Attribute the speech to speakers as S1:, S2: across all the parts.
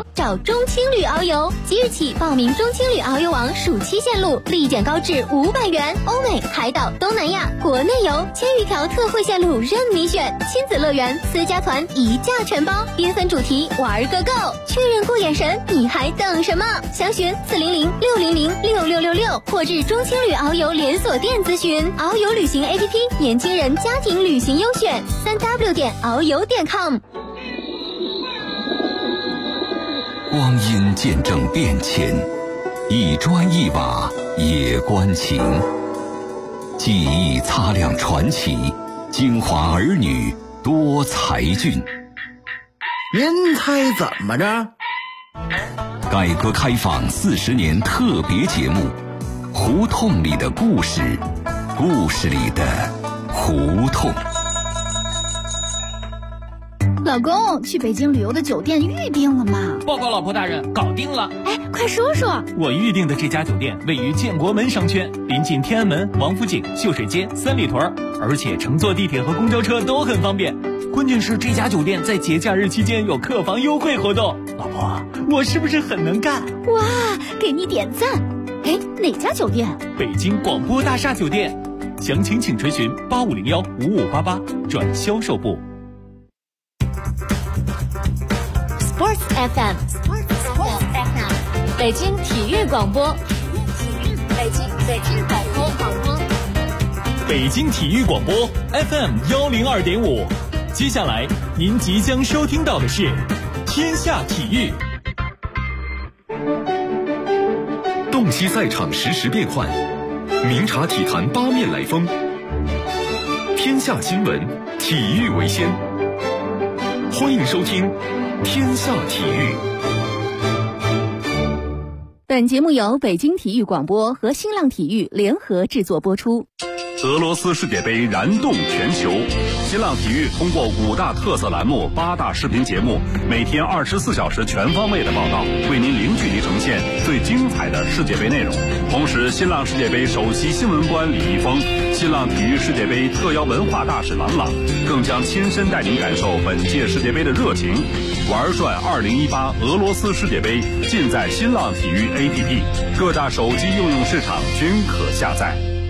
S1: 找中青旅遨游。即日起报名中青旅遨游王暑期线路，立减高至500元，欧美、海岛、东南亚、国内游1000余条特惠线路任你选，亲子乐园、私家团一价全包，缤纷主题玩个够。确认过眼神，你还等什么？详询400-600-6666或至中青旅遨游连锁店咨询。遨游旅行 APP， 年轻人家庭旅行优选，3w.遨游.com。
S2: 光阴见证变迁，一砖一瓦也关情。记忆擦亮传奇，京华儿女多才俊。
S3: 您猜怎么着？
S2: 改革开放40年特别节目，胡同里的故事，故事里的胡同。
S4: 老公，去北京旅游的酒店预定了吗？
S5: 报告老婆大人，搞定了。
S4: 哎，快说说。
S5: 我预定的这家酒店位于建国门商圈，临近天安门、王府井、秀水街、三里屯，而且乘坐地铁和公交车都很方便。关键是这家酒店在节假日期间有客房优惠活动。老婆，我是不是很能干？
S4: 哇，给你点赞。哎，哪家酒店？
S5: 北京广播大厦酒店。详情请垂询8501-5588转销售部。
S1: Sports FM， 北京体育广播，北京广播，
S5: 北京体育广播 FM102.5。接下来您即将收听到的是天下体育。
S6: 洞悉赛场实时变幻，明察体坛八面来风。天下新闻，体育为先。欢迎收听天下体育。
S7: 本节目由北京体育广播和新浪体育联合制作播出。
S6: 俄罗斯世界杯燃动全球，新浪体育通过5大特色栏目、8大视频节目，每天24小时全方位的报道，为您零距离呈现最精彩的世界杯内容。同时，新浪世界杯首席新闻官李易峰、新浪体育世界杯特邀文化大使郎朗，更将亲身带您感受本届世界杯的热情。玩转2018俄罗斯世界杯，尽在新浪体育 APP， 各大手机应用市场均可下载。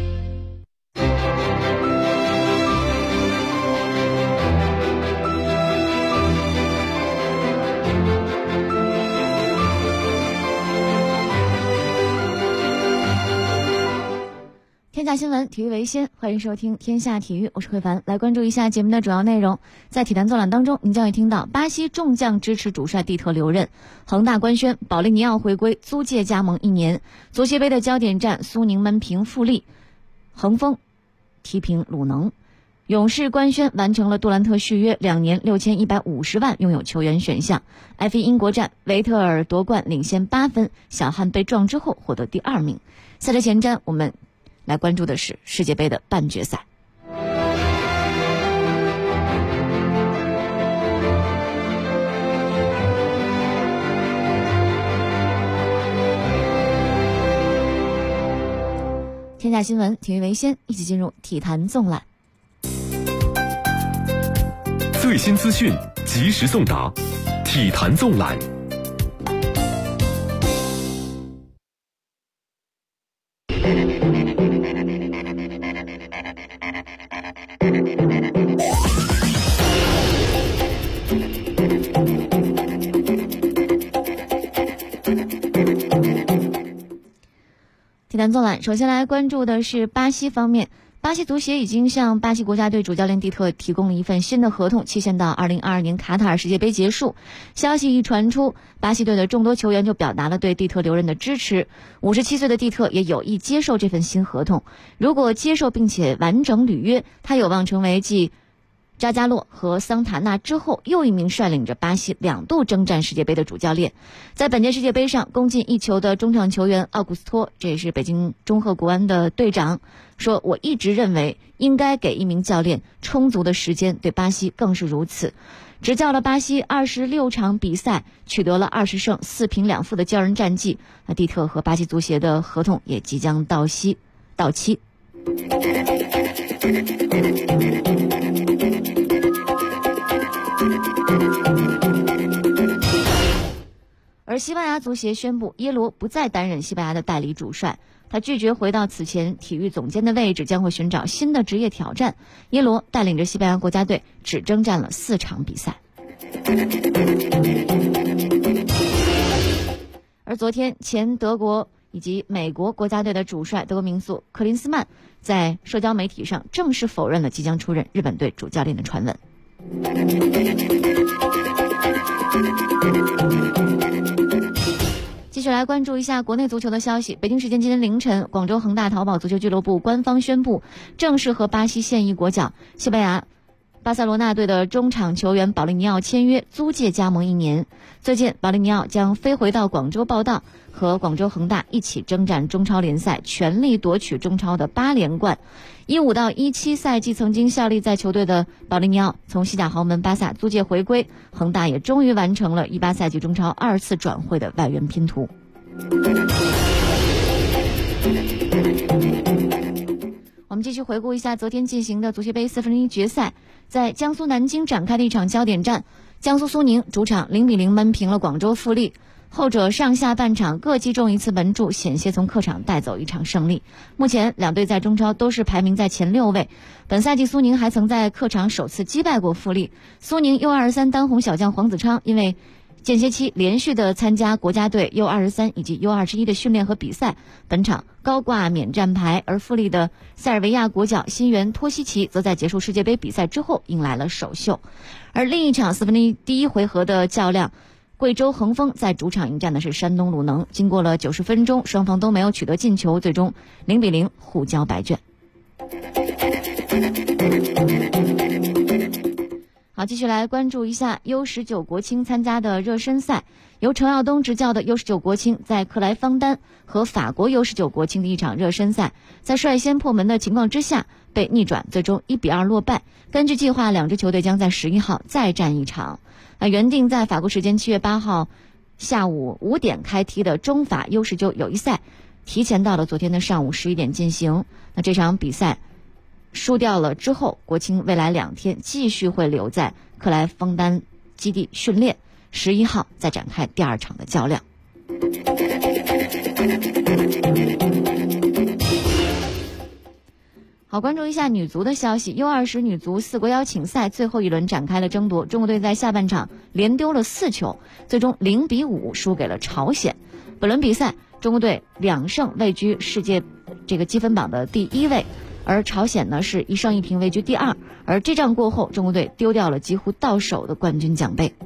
S7: 天下新闻，体育为先，欢迎收听天下体育，我是慧凡。来关注一下节目的主要内容。在体坛纵览当中，您将会听到巴西众将支持主帅蒂特留任，恒大官宣保利尼奥回归，租借加盟1年。足协杯的焦点战，苏宁闷平富力，恒丰踢平鲁能。勇士官宣完成了杜兰特续约2年6150万，拥有球员选项。F1 英国站，维特尔夺冠领先8分，小汉被撞之后获得第2名。赛车前瞻，我们来关注的是世界杯的半决赛。天下新闻，体育为先，一起进入体坛纵览。
S6: 最新资讯，及时送达，体坛纵览。
S7: 体坛纵览，首先来关注的是巴西方面。巴西足协已经向巴西国家队主教练蒂特提供了一份新的合同，期限到2022年卡塔尔世界杯结束。消息一传出，巴西队的众多球员就表达了对蒂特留任的支持。57岁的蒂特也有意接受这份新合同，如果接受并且完整履约，他有望成为继扎加洛和桑塔纳之后又一名率领着巴西2度征战世界杯的主教练。在本届世界杯上攻进1球的中场球员奥古斯托，这也是北京中赫国安的队长，说我一直认为应该给一名教练充足的时间，对巴西更是如此。执教了巴西26场比赛，取得了20胜4平2负的骄人战绩。那蒂特和巴西足协的合同也即将到期。 而西班牙足协宣布耶罗不再担任西班牙的代理主帅，他拒绝回到此前体育总监的位置，将会寻找新的职业挑战。耶罗带领着西班牙国家队只征战了4场比赛。而昨天，前德国以及美国国家队的主帅德国名宿克林斯曼在社交媒体上正式否认了即将出任日本队主教练的传闻。继续来关注一下国内足球的消息。北京时间今天凌晨，广州恒大淘宝足球俱乐部官方宣布，正式和巴西现役国脚西班牙巴塞罗那队的中场球员保利尼奥签约，租借加盟1年。最近，保利尼奥将飞回到广州报到，和广州恒大一起征战中超联赛，全力夺取中超的8连冠。15到17赛季曾经效力在球队的保利尼奥，从西甲豪门巴萨租借回归，恒大也终于完成了18赛季中超2次转会的外援拼图。我们继续回顾一下昨天进行的足协杯1/4决赛，在江苏南京展开的一场焦点战，江苏苏宁主场0比0闷平了广州富力，后者上下半场各击中1次门柱，险些从客场带走一场胜利。目前两队在中超都是排名在前6位。本赛季苏宁还曾在客场首次击败过富力。苏宁 U23 当红小将黄子昌因为间歇期连续的参加国家队 U23 以及 U21 的训练和比赛，本场高挂免战牌。而富力的塞尔维亚国脚新援托西奇则在结束世界杯比赛之后迎来了首秀。而另一场1/4第1回合的较量，贵州恒丰在主场迎战的是山东鲁能，经过了90分钟，双方都没有取得进球，最终0比0互交白卷。好，继续来关注一下 U19 国青参加的热身赛。由程耀东执教的 U19 国青在克莱方丹和法国 U19 国青的一场热身赛，在率先破门的情况之下被逆转，最终1比2落败。根据计划，两支球队将在11号再战一场。原定在法国时间7月8号下午5点开踢的中法 U19 友谊赛，提前到了昨天的上午11点进行。那这场比赛输掉了之后，国青未来2天继续会留在克莱方丹基地训练，11号再展开第2场的较量。好，关注一下女足的消息。 U20 女足4国邀请赛最后一轮展开了争夺，中国队在下半场连丢了4球，最终0比5输给了朝鲜。本轮比赛，中国队2胜位居世界这个积分榜的第1位，而朝鲜呢是1胜1平位居第2。而这仗过后，中国队丢掉了几乎到手的冠军奖杯。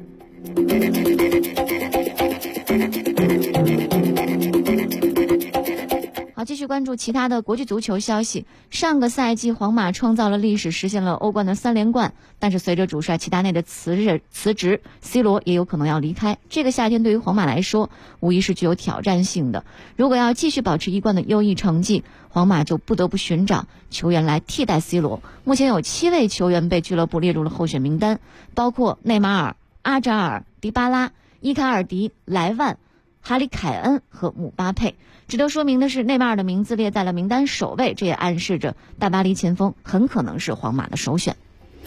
S7: 好，继续关注其他的国际足球消息。上个赛季皇马创造了历史，实现了欧冠的3连冠，但是随着主帅齐达内的辞职 C 罗也有可能要离开。这个夏天对于皇马来说无疑是具有挑战性的，如果要继续保持一贯的优异成绩，皇马就不得不寻找球员来替代 C 罗。目前有7位球员被俱乐部列入了候选名单，包括内马尔、阿扎尔、迪巴拉、伊卡尔迪、莱万、哈里凯恩和姆巴佩。值得说明的是，内马尔的名字列在了名单首位，这也暗示着大巴黎前锋很可能是皇马的首选。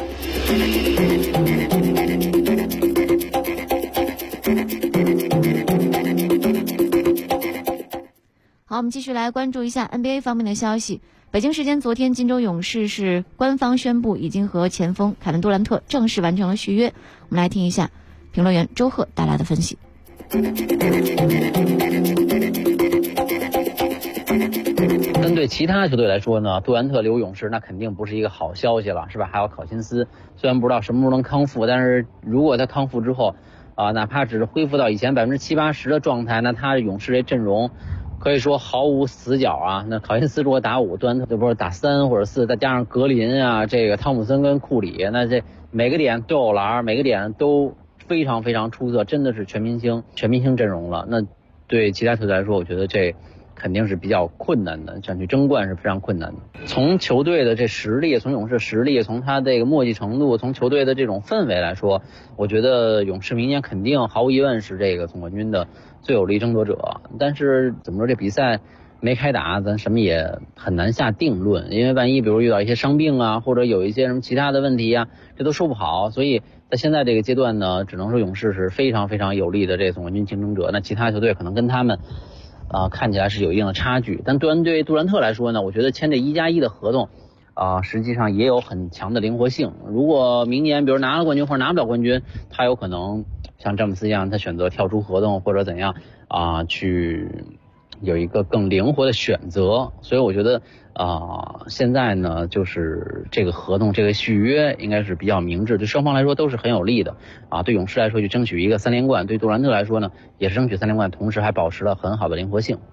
S7: 好，我们继续来关注一下 NBA 方面的消息。北京时间昨天，金州勇士是官方宣布已经和前锋凯文杜兰特正式完成了续约。我们来听一下评论员周贺带来的分析。
S8: 针对其他球队来说呢，杜兰特留勇士那肯定不是一个好消息了，是吧？还有考辛斯，虽然不知道什么时候能康复，但是如果他康复之后哪怕只是恢复到以前70-80%的状态，那他勇士这阵容可以说毫无死角啊。那考辛斯如果打5，杜兰特就不是打3或者4，再加上格林啊，这个汤普森跟库里，那这每个点都有篮，每个点都非常非常出色，真的是全明星阵容了。那对其他球队来说，我觉得这肯定是比较困难的，想去争冠是非常困难的。从球队的这实力，从勇士实力，从他这个默契程度，从球队的这种氛围来说，我觉得勇士明年肯定毫无疑问是这个总冠军的最有力争夺者。但是怎么说，这比赛没开打，咱什么也很难下定论，因为万一比如遇到一些伤病啊，或者有一些什么其他的问题啊，这都说不好。所以在现在这个阶段呢，只能说勇士是非常非常有力的这个总冠军竞争者。那其他球队可能跟他们看起来是有一定的差距。但对杜兰特来说呢，我觉得签这1+1的合同实际上也有很强的灵活性。如果明年比如拿了冠军或者拿不了冠军，他有可能像詹姆斯一样，他选择跳出合同或者怎样去有一个更灵活的选择。所以我觉得现在呢，就是这个合同这个续约应该是比较明智，对双方来说都是很有利的对勇士来说就争取一个3连冠，对杜兰特来说呢也是争取3连冠，同时还保持了很好的灵活性。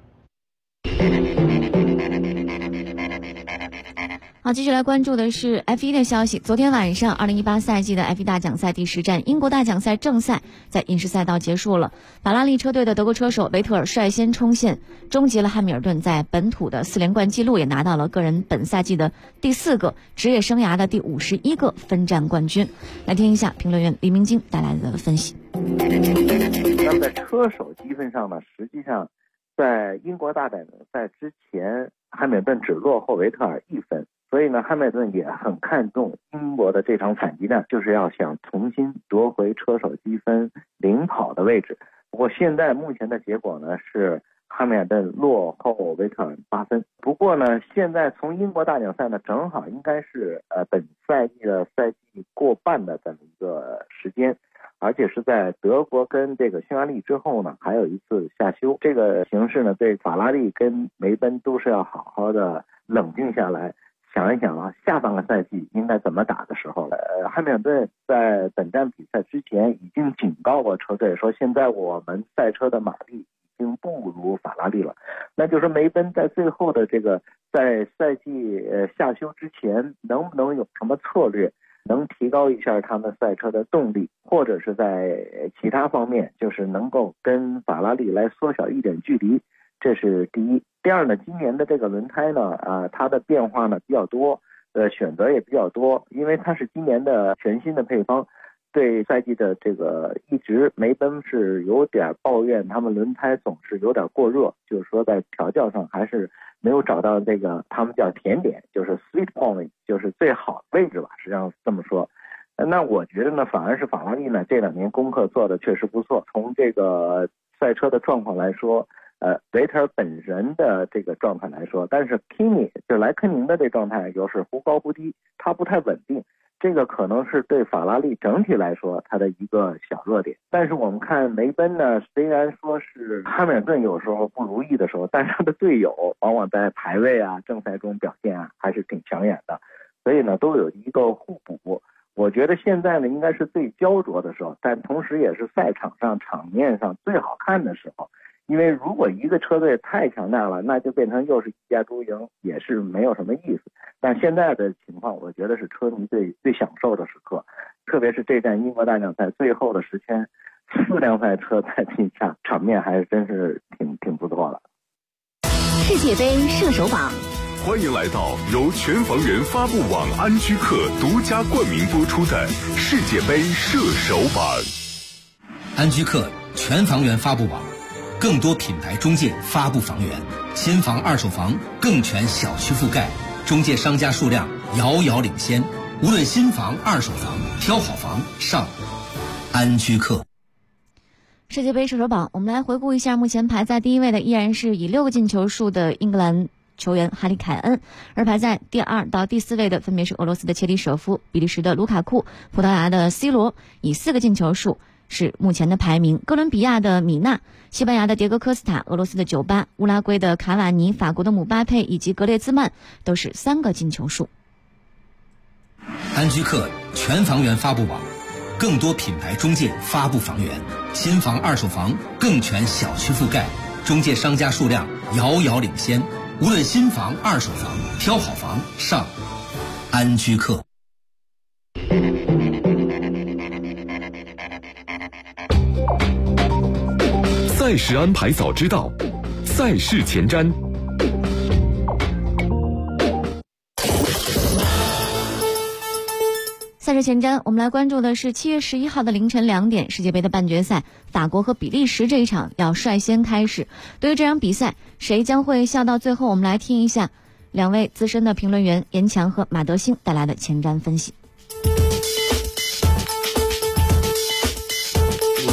S7: 好，继续来关注的是 F1 的消息。昨天晚上2018赛季的 F1 大奖赛第10站英国大奖赛正赛在银石赛道结束了。法拉利车队的德国车手维特尔率先冲线，终结了汉密尔顿在本土的4连冠纪录，也拿到了个人本赛季的第4个，职业生涯的第51个分站冠军。来听一下评论员李明京带来的分析。
S9: 那么在车手积分上呢，实际上在英国大奖赛之前，汉密尔顿只落后维特尔1分。所以呢，汉密尔顿也很看重英国的这场反击战，就是要想重新夺回车手积分领跑的位置。不过现在目前的结果呢是汉密尔顿落后维特尔8分。不过呢，现在从英国大奖赛呢，正好应该是本赛季的赛季过半的这么一个时间，而且是在德国跟这个匈牙利之后呢，还有一次下休。这个形势呢，对法拉利跟梅奔都是要好好的冷静下来。想一想下半个赛季应该怎么打的时候了。汉密尔顿在本站比赛之前已经警告过车队说，现在我们赛车的马力已经不如法拉利了。那就是梅奔在最后的这个在赛季下休之前，能不能有什么策略能提高一下他们赛车的动力，或者是在其他方面就是能够跟法拉利来缩小一点距离，这是第一。第二呢，今年的这个轮胎呢，它的变化呢比较多，选择也比较多，因为它是今年的全新的配方。对赛季的这个一直梅奔是有点抱怨，他们轮胎总是有点过热，就是说在调教上还是没有找到这个他们叫甜点，就是 sweet point， 就是最好的位置吧，实际上这么说。那我觉得呢，反而是法拉利呢这2年功课做的确实不错。从这个赛车的状况来说，维特尔本人的这个状态来说，但是 Kimi 就莱科宁的这状态又是忽高忽低，他不太稳定，这个可能是对法拉利整体来说它的一个小弱点。但是我们看梅奔呢，虽然说是汉密尔顿有时候不如意的时候，但是他的队友往往在排位正赛中表现还是挺抢眼的，所以呢都有一个互补。我觉得现在呢应该是最焦灼的时候，但同时也是赛场上场面上最好看的时候。因为如果一个车队太强大了，那就变成又是一家独赢，也是没有什么意思。但现在的情况，我觉得是车迷最享受的时刻，特别是这站英国大奖赛最后的10圈，4辆赛车在地下，场面还是真是挺不错的。
S1: 世界杯射手榜，
S10: 欢迎来到由全房源发布网安居客独家冠名播出的世界杯射手榜。
S11: 安居客全房源发布网，更多品牌中介发布房源，新房二手房更全小区覆盖，中介商家数量遥遥领先，无论新房二手房，挑好房上安居客。
S7: 世界杯射手榜，我们来回顾一下，目前排在第1位的依然是以6个进球数的英格兰球员哈里凯恩，而排在第2到第4位的分别是俄罗斯的切里舍夫、比利时的卢卡库、葡萄牙的 C 罗，以4个进球数是目前的排名。哥伦比亚的米纳、西班牙的迭戈科斯塔、俄罗斯的酒吧、乌拉圭的卡瓦尼、法国的姆巴佩以及格列兹曼都是3个进球数。
S11: 安居客全房源发布网，更多品牌中介发布房源，新房二手房更全小区覆盖，中介商家数量遥遥领先，无论新房二手房，挑好房上安居客。
S10: 赛事安排早知道，赛事前瞻。
S7: 赛事前瞻，我们来关注的是7月11号的凌晨2点，世界杯的半决赛，法国和比利时这一场要率先开始。对于这场比赛，谁将会笑到最后？我们来听一下2位资深的评论员严强和马德兴带来的前瞻分析。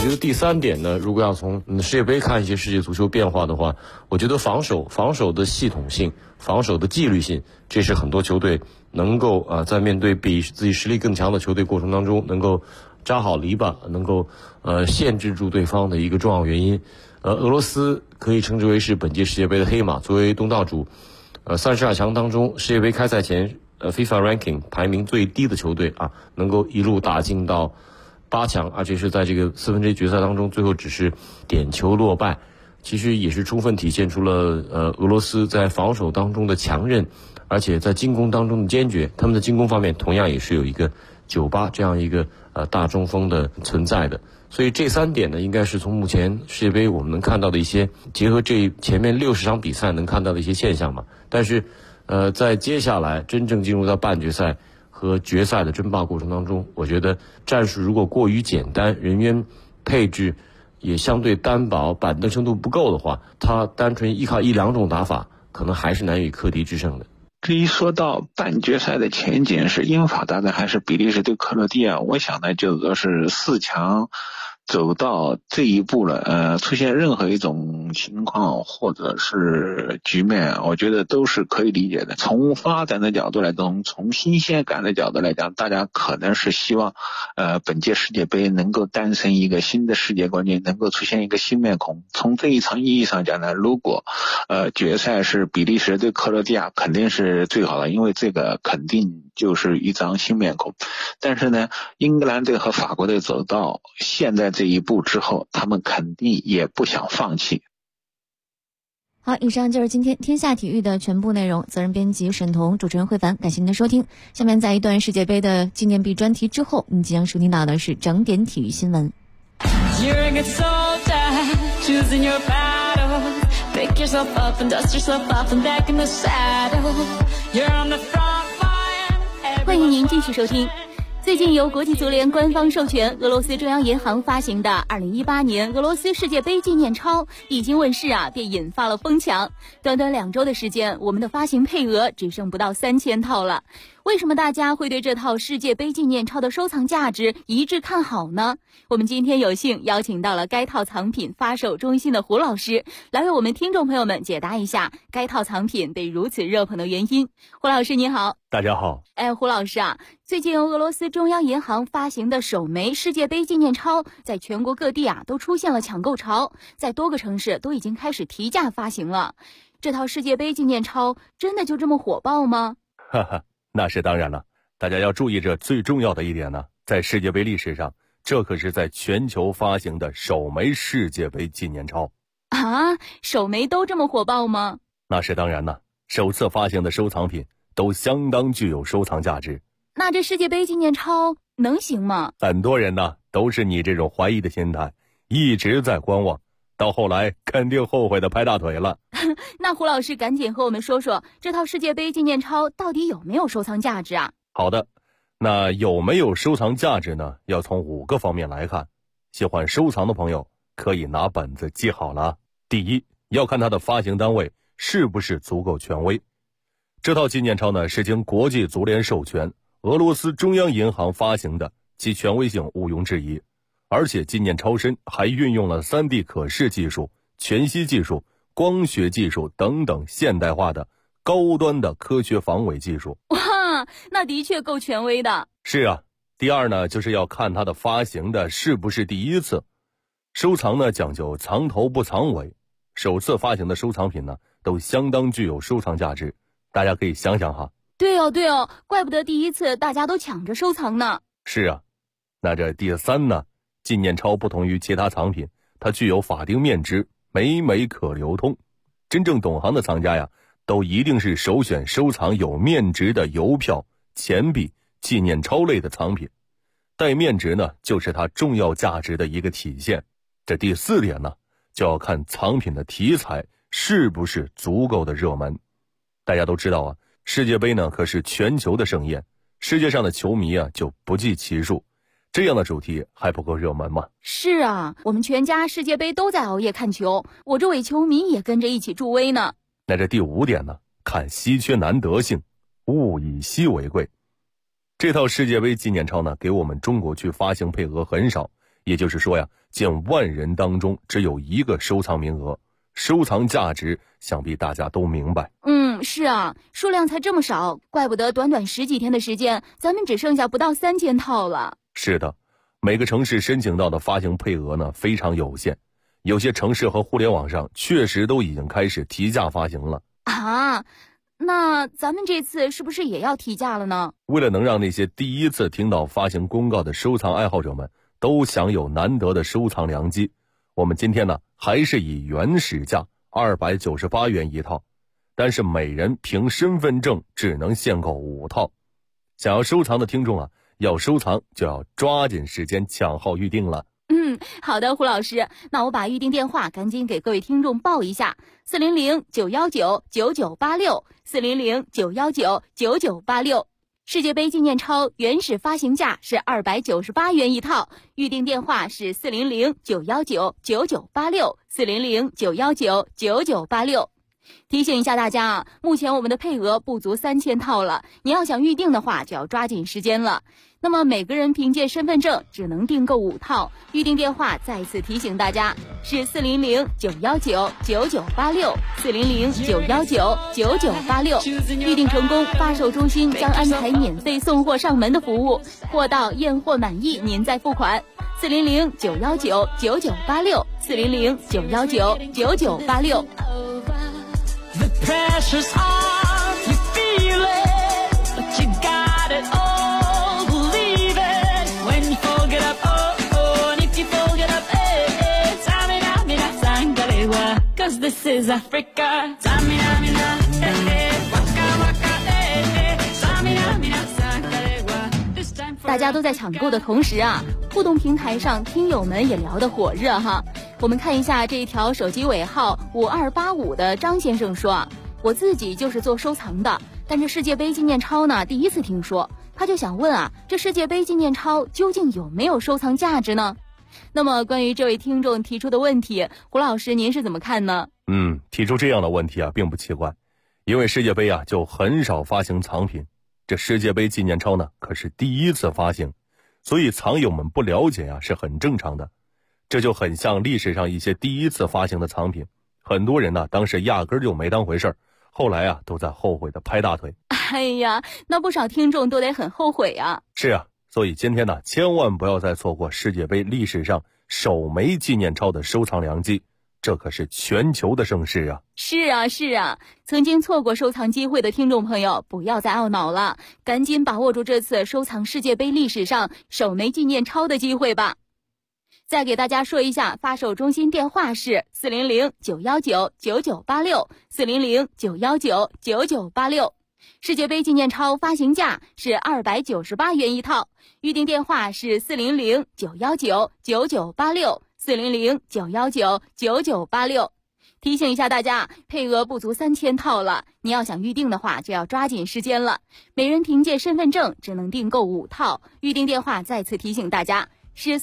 S12: 觉得第3点呢，如果要从世界杯看一些世界足球变化的话，我觉得防守的系统性、防守的纪律性，这是很多球队能够在面对比自己实力更强的球队过程当中，能够扎好篱笆，能够限制住对方的一个重要原因。俄罗斯可以称之为是本届世界杯的黑马，作为东道主，32强当中世界杯开赛前FIFA ranking 排名最低的球队能够一路打进到8强，而且是在这个4分之一决赛当中最后只是点球落败，其实也是充分体现出了俄罗斯在防守当中的强韧，而且在进攻当中的坚决。他们的进攻方面同样也是有一个98这样一个大中锋的存在的。所以这3点呢，应该是从目前世界杯我们能看到的一些，结合这前面60场比赛能看到的一些现象嘛。但是在接下来真正进入到半决赛和决赛的争霸过程当中，我觉得战术如果过于简单，人员配置也相对单薄，板凳深度不够的话，他单纯依靠1-2种打法，可能还是难以克敌制胜的。
S13: 至于说到半决赛的前景是英法大战还是比利时对克罗地亚，我想呢就是4强走到这一步了，出现任何一种情况或者是局面，我觉得都是可以理解的。从发展的角度来讲，从新鲜感的角度来讲，大家可能是希望本届世界杯能够诞生一个新的世界冠军，能够出现一个新面孔。从这一场意义上讲呢，如果决赛是比利时对克罗地亚，肯定是最好的，因为这个肯定就是一张新面孔。但是呢，英格兰队和法国队走到现在这一步之后，他们肯定也不想放弃。
S7: 好，以上就是今天天下体育的全部内容。责任编辑沈彤，主持人慧凡，感谢您的收听。下面在一段世界杯的纪念币专题之后，您即将收听到的是整点体育新闻。
S1: 欢迎您继续收听。最近由国际足联官方授权，俄罗斯中央银行发行的2018年俄罗斯世界杯纪念钞一经问世便引发了疯抢。短短2周的时间，我们的发行配额只剩不到3000套了。为什么大家会对这套世界杯纪念钞的收藏价值一致看好呢？我们今天有幸邀请到了该套藏品发售中心的胡老师，来为我们听众朋友们解答一下该套藏品被如此热捧的原因。胡老师您好。
S14: 大家好。
S1: 胡老师最近由俄罗斯中央银行发行的首枚世界杯纪念钞在全国各地都出现了抢购潮，在多个城市都已经开始提价发行了。这套世界杯纪念钞真的就这么火爆吗？
S14: 哈哈，那是当然了。大家要注意，这最重要的一点呢，在世界杯历史上，这可是在全球发行的首枚世界杯纪念钞
S1: 首枚都这么火爆吗？
S14: 那是当然了，首次发行的收藏品都相当具有收藏价值。
S1: 那这世界杯纪念钞能行吗？
S14: 很多人呢都是你这种怀疑的心态，一直在观望，到后来肯定后悔的拍大腿了。
S1: 那胡老师赶紧和我们说说，这套世界杯纪念钞到底有没有收藏价值啊？
S14: 好的，那有没有收藏价值呢？要从5个方面来看。喜欢收藏的朋友可以拿本子记好了。第一，要看它的发行单位是不是足够权威。这套纪念钞呢是经国际足联授权，俄罗斯中央银行发行的，其权威性毋庸置疑。而且纪念钞身还运用了 3D 可视技术、全息技术、光学技术等等现代化的高端的科学防伪技术。
S1: 哇，那的确够权威的。
S14: 是啊。第二呢，就是要看它的发行的是不是第一次。收藏呢讲究藏头不藏尾，首次发行的收藏品呢都相当具有收藏价值。大家可以想想哈。
S1: 对哦，怪不得第一次大家都抢着收藏呢。
S14: 是啊。那这第3呢，纪念钞不同于其他藏品，它具有法定面值，每枚可流通。真正懂行的藏家呀，都一定是首选收藏有面值的邮票、钱币、纪念钞类的藏品。带面值呢，就是它重要价值的一个体现。这第4点呢，就要看藏品的题材是不是足够的热门。大家都知道啊，世界杯呢可是全球的盛宴，世界上的球迷就不计其数。这样的主题还不够热门吗？
S1: 是啊，我们全家世界杯都在熬夜看球，我这伪球迷也跟着一起助威呢。
S14: 那这第5点呢，看稀缺难得性，物以稀为贵。这套世界杯纪念钞呢，给我们中国区发行配额很少， 也就是说呀，近万人当中只有一个收藏名额，收藏价值想必大家都明白。
S4: 是啊，数量才这么少，怪不得短短10几天的时间，咱们只剩下不到3000套了。
S14: 是的，每个城市申请到的发行配额呢非常有限，有些城市和互联网上确实都已经开始提价发行了。
S4: 啊，那咱们这次是不是也要提价了呢？
S14: 为了能让那些第一次听到发行公告的收藏爱好者们都享有难得的收藏良机，我们今天呢还是以原始价298元一套，但是每人凭身份证只能限购5套。想要收藏的听众啊，要收藏就要抓紧时间抢号预定了。
S4: 好的，胡老师，那我把预定电话赶紧给各位听众报一下：400-919-9986，400-919-9986。世界杯纪念钞原始发行价是298元一套，预定电话是400-919-9986，400-919-9986。提醒一下大家啊，目前我们的配额不足3000套了，你要想预定的话就要抓紧时间了。那么每个人凭借身份证只能订购5套，预定电话再次提醒大家是400-919-9986，400-919-9986。预定成功，发售中心将安排免费送货上门的服务，货到验货满意您再付款。400-919-9986，400-919-9986。
S15: The pressure's on, you feel it, but you got it all, believe it. When you fold it up, oh, and if you fold it up, Samina, mina, sangalewa, 'cause this is Africa. Samina, mina, waka, waka, Samina, mina, sangalewa.
S4: 大家都在抢购的同时啊，互动平台上听友们也聊得火热哈。我们看一下这一条手机尾号5285的张先生说啊，我自己就是做收藏的，但这世界杯纪念钞呢第一次听说，他就想问啊，这世界杯纪念钞究竟有没有收藏价值呢？那么关于这位听众提出的问题，胡老师您是怎么看呢？
S14: 提出这样的问题啊并不奇怪，因为世界杯啊就很少发行藏品，这世界杯纪念钞呢可是第一次发行，所以藏友们不了解啊是很正常的。这就很像历史上一些第一次发行的藏品，很多人呢当时压根就没当回事儿，后来啊都在后悔的拍大腿。
S4: 哎呀，那不少听众都得很后悔啊。
S14: 是啊，所以今天呢千万不要再错过世界杯历史上首枚纪念钞的收藏良机，这可是全球的盛事啊。
S4: 是啊，曾经错过收藏机会的听众朋友不要再懊恼了，赶紧把握住这次收藏世界杯历史上首枚纪念钞的机会吧。再给大家说一下，发售中心电话是400-919-9986，400-919-9986。世界杯纪念钞发行价是298元一套，预定电话是400-919-9986，400-919-9986。提醒一下大家，配额不足3000套了，你要想预定的话就要抓紧时间了。每人凭借身份证只能订购5套，预定电话再次提醒大家是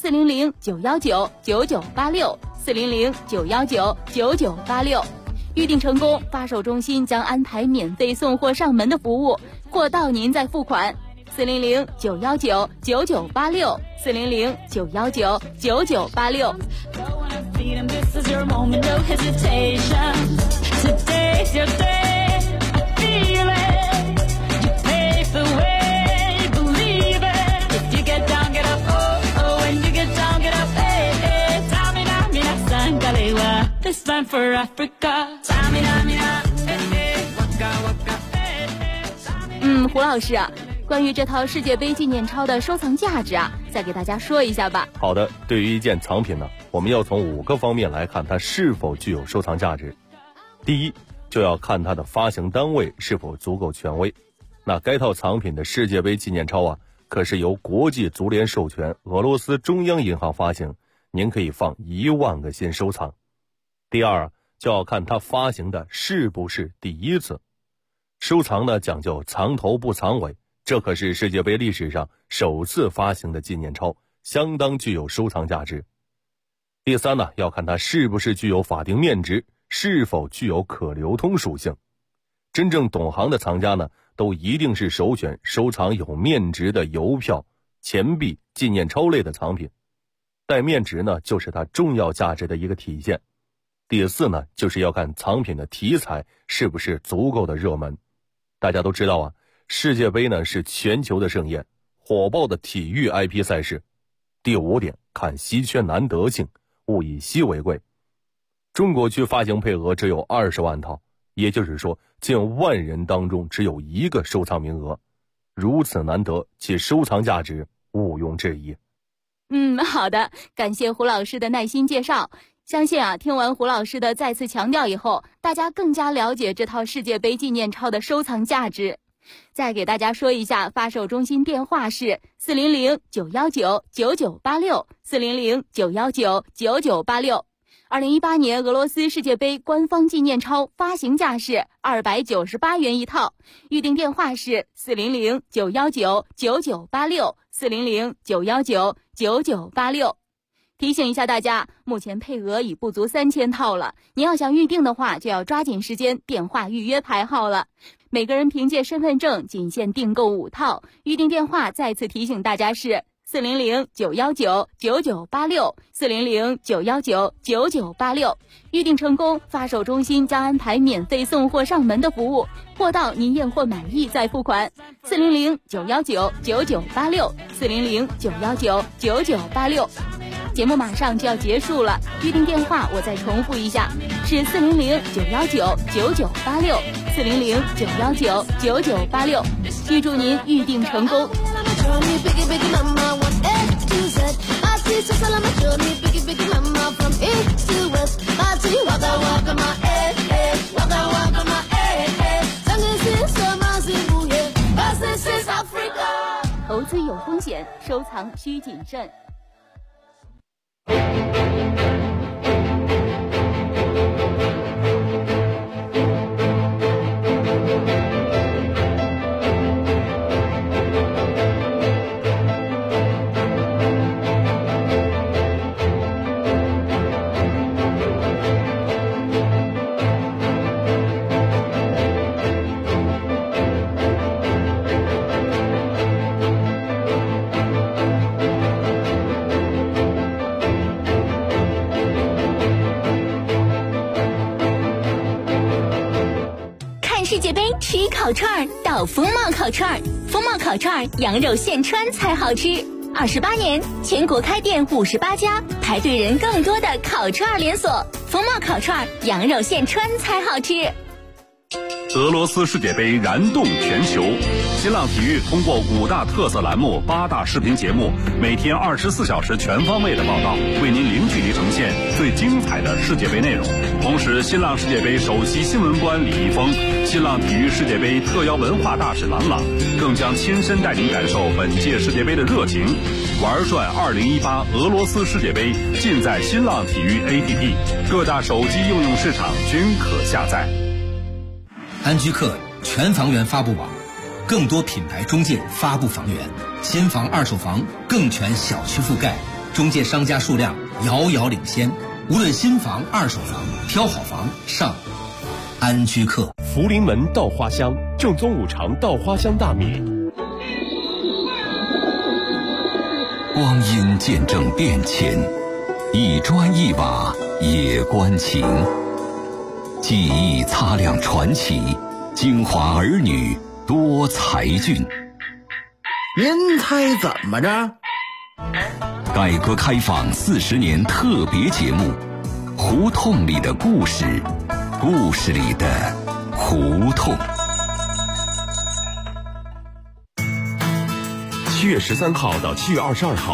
S4: 400-919-9986，400-919-9986。预定成功，发售中心将安排免费送货上门的服务，货到您再付款。400-919-9986，400-919-9986。
S15: This is your moment, no hesitation. Today's your day, I feel it. You pave the way, believe it. If you get down, get up, oh, when you get down, get up, Tamina, mina, sangalewa. This time for Africa. Tamina, mina, waka, waka,
S4: 胡老师啊，关于这套世界杯纪念钞的收藏价值啊，再给大家说一下吧。
S14: 好的，对于一件藏品呢，我们要从5个方面来看它是否具有收藏价值。第一，就要看它的发行单位是否足够权威。那该套藏品的世界杯纪念钞啊，可是由国际足联授权，俄罗斯中央银行发行，您可以放1万个心收藏。第二，就要看它发行的是不是第一次。收藏呢讲究藏头不藏尾，这可是世界杯历史上首次发行的纪念钞，相当具有收藏价值。第三呢，要看它是不是具有法定面值，是否具有可流通属性。真正懂行的藏家呢，都一定是首选收藏有面值的邮票、钱币、纪念钞类的藏品。 带面值呢，就是它重要价值的一个体现。第四呢，就是要看藏品的题材是不是足够的热门。大家都知道啊，世界杯呢是全球的盛宴，火爆的体育 IP 赛事。第五点，看稀缺难得性，物以稀为贵。中国区发行配额只有20万套，也就是说近万人当中只有1个收藏名额，如此难得，其收藏价值毋庸置疑。
S4: 好的，感谢胡老师的耐心介绍。相信听完胡老师的再次强调以后，大家更加了解这套世界杯纪念钞的收藏价值。再给大家说一下，发售中心电话是400-919-9986 400-919-9986。2018年俄罗斯世界杯官方纪念钞发行价是298元一套，预订电话是400-919-9986 400-919-9986。提醒一下大家，目前配额已不足3000套了，您要想预定的话，就要抓紧时间电话预约排号了。每个人凭借身份证仅限订购5套，预订电话再次提醒大家是400-919-9986 400-919-9986。预订成功，发售中心将安排免费送货上门的服务，货到您验货满意再付款。400-919-9986 400-919-9986。节目马上就要结束了，预订电话我再重复一下，是400-919-9986 400-919-9986。预祝您预订成功。投资有风险，收藏需谨慎。
S1: 世界杯吃烤串到风貌烤串，风貌烤串羊肉现穿才好吃。28年，全国开店58家，排队人更多的烤串连锁。风貌烤串羊肉现穿才好吃。
S6: 俄罗斯世界杯燃动全球，新浪体育通过5大特色栏目、8大视频节目，每天24小时全方位的报道，为您零距离呈现最精彩的世界杯内容。同时，新浪世界杯首席新闻官李易峰、新浪体育世界杯特邀文化大使郎朗，更将亲身带您感受本届世界杯的热情。玩转2018俄罗斯世界杯，尽在新浪体育 APP， 各大手机应用市场均可下载。
S11: 安居客全房源发布网，更多品牌中介发布房源，新房二手房更全小区覆盖，中介商家数量遥遥领先。无论新房二手房，挑好房上安居客。
S16: 福临门稻花香，正宗五常稻花香大米。
S2: 光阴见证变迁，一砖一瓦也关情。记忆擦亮传奇，京华儿女多才俊。
S3: 您猜怎么着？
S2: 改革开放40年特别节目，胡同里的故事，故事里的胡同。
S16: 7月13号到7月22号。